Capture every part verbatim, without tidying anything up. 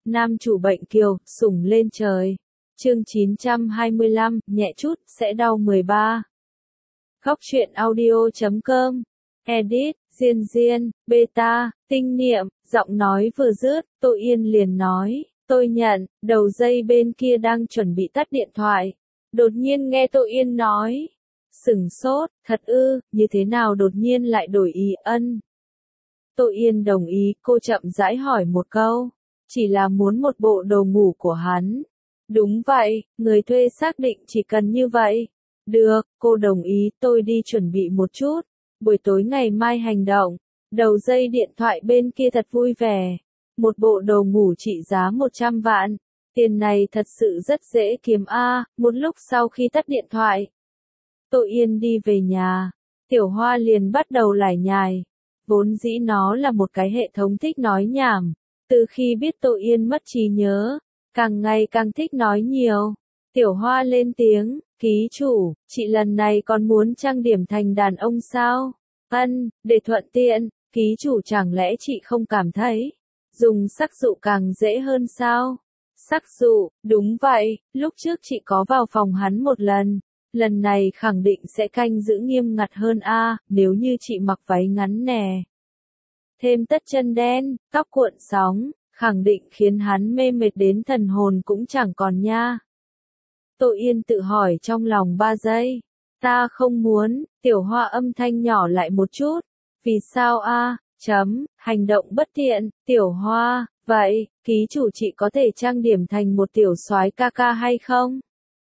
Nam chủ bệnh kiều, sủng lên trời. Chương chín trăm hai mươi lăm, nhẹ chút, sẽ đau mười ba. Góc truyện audio chấm com. Edit, Diên Diên, Beta, Tinh Niệm, giọng nói vừa dứt, Tô Yên liền nói, tôi nhận, đầu dây bên kia đang chuẩn bị tắt điện thoại. Đột nhiên nghe Tô Yên nói, sửng sốt, thật ư, như thế nào đột nhiên lại đổi ý ân. Tô Yên đồng ý, cô chậm rãi hỏi một câu, chỉ là muốn một bộ đồ ngủ của hắn. Đúng vậy, người thuê xác định chỉ cần như vậy. Được, cô đồng ý, tôi đi chuẩn bị một chút. Buổi tối ngày mai hành động. Đầu dây điện thoại bên kia thật vui vẻ. Một bộ đồ ngủ trị giá một trăm vạn. Tiền này thật sự rất dễ kiếm a. Một lúc sau khi tắt điện thoại, Tô Yên đi về nhà. Tiểu Hoa liền bắt đầu lải nhải. Vốn dĩ nó là một cái hệ thống thích nói nhảm. Từ khi biết Tô Yên mất trí nhớ, càng ngày càng thích nói nhiều. Tiểu Hoa lên tiếng, ký chủ, chị lần này còn muốn trang điểm thành đàn ông sao? Ân, để thuận tiện, ký chủ chẳng lẽ chị không cảm thấy dùng sắc dụ càng dễ hơn sao? Sắc dụ, đúng vậy, lúc trước chị có vào phòng hắn một lần, lần này khẳng định sẽ canh giữ nghiêm ngặt hơn a. Nếu như chị mặc váy ngắn nè, thêm tất chân đen, tóc cuộn sóng, khẳng định khiến hắn mê mệt đến thần hồn cũng chẳng còn nha. Tô Yên tự hỏi trong lòng ba giây. Ta không muốn, Tiểu Hoa âm thanh nhỏ lại một chút. Vì sao a? Chấm, hành động bất thiện, Tiểu Hoa, vậy, ký chủ chị có thể trang điểm thành một tiểu soái ca ca hay không?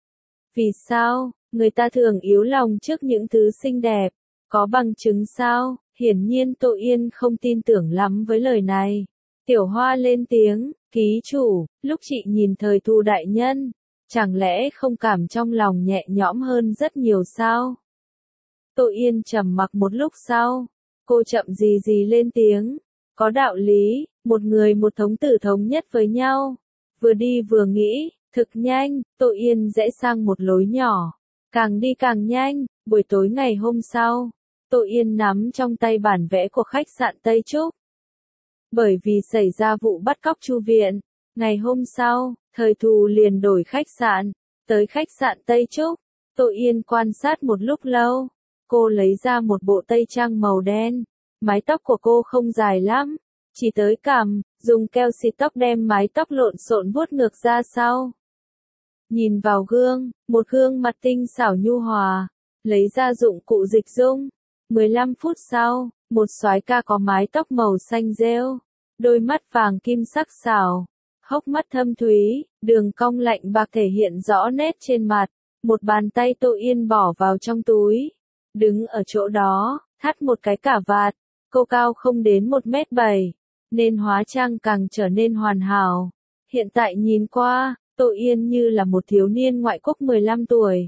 Vì sao, người ta thường yếu lòng trước những thứ xinh đẹp, có bằng chứng sao? Hiển nhiên Tô Yên không tin tưởng lắm với lời này. Tiểu Hoa lên tiếng, ký chủ, lúc chị nhìn thời Thu đại nhân, chẳng lẽ không cảm trong lòng nhẹ nhõm hơn rất nhiều sao? Tô Yên trầm mặc một lúc sau, cô chậm gì gì lên tiếng, có đạo lý, một người một thống tử thống nhất với nhau. Vừa đi vừa nghĩ, thực nhanh, Tô Yên rẽ sang một lối nhỏ, càng đi càng nhanh. Buổi tối ngày hôm sau, Tô Yên nắm trong tay bản vẽ của khách sạn Tây Trúc. Bởi vì xảy ra vụ bắt cóc Chu viện, ngày hôm sau, thời Thù liền đổi khách sạn, tới khách sạn Tây Trúc. Tô Yên quan sát một lúc lâu, cô lấy ra một bộ tây trang màu đen, mái tóc của cô không dài lắm, chỉ tới cằm, dùng keo xịt tóc đem mái tóc lộn xộn vuốt ngược ra sau. Nhìn vào gương, một gương mặt tinh xảo nhu hòa, lấy ra dụng cụ dịch dung. mười lăm phút sau, một soái ca có mái tóc màu xanh rêu, đôi mắt vàng kim sắc sảo, hốc mắt thâm thúy, đường cong lạnh bạc thể hiện rõ nét trên mặt. Một bàn tay Tô Yên bỏ vào trong túi, đứng ở chỗ đó, thắt một cái cà vạt. Cô cao không đến một mét bảy, nên hóa trang càng trở nên hoàn hảo. Hiện tại nhìn qua, Tô Yên như là một thiếu niên ngoại quốc mười lăm tuổi.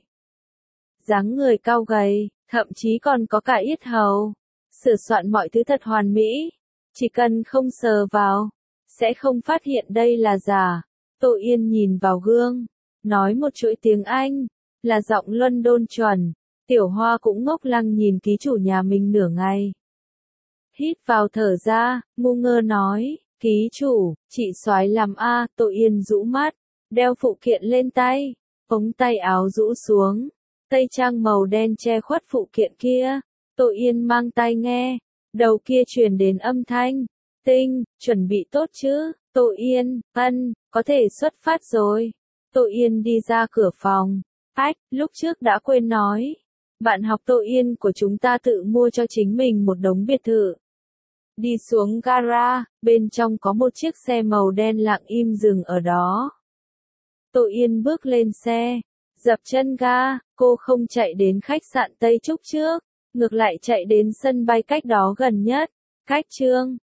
Dáng người cao gầy, thậm chí còn có cả yết hầu. Sửa soạn mọi thứ thật hoàn mỹ, chỉ cần không sờ vào, sẽ không phát hiện đây là giả. Tô Yên nhìn vào gương, nói một chuỗi tiếng Anh, là giọng London chuẩn. Tiểu Hoa cũng ngốc lăng nhìn ký chủ nhà mình nửa ngày. Hít vào thở ra, ngu ngơ nói, ký chủ, chị soái làm a. Tô Yên rũ mắt, đeo phụ kiện lên tay, ống tay áo rũ xuống, tây trang màu đen che khuất phụ kiện kia. Tô Yên mang tai nghe, đầu kia truyền đến âm thanh, Tinh, chuẩn bị tốt chứ? Tô Yên, ân, có thể xuất phát rồi. Tô Yên đi ra cửa phòng. Ách, lúc trước đã quên nói. Bạn học Tô Yên của chúng ta tự mua cho chính mình một đống biệt thự. Đi xuống gara, bên trong có một chiếc xe màu đen lặng im dừng ở đó. Tô Yên bước lên xe, dập chân ga, cô không chạy đến khách sạn Tây Trúc trước, ngược lại chạy đến sân bay cách đó gần nhất. Cách Trương,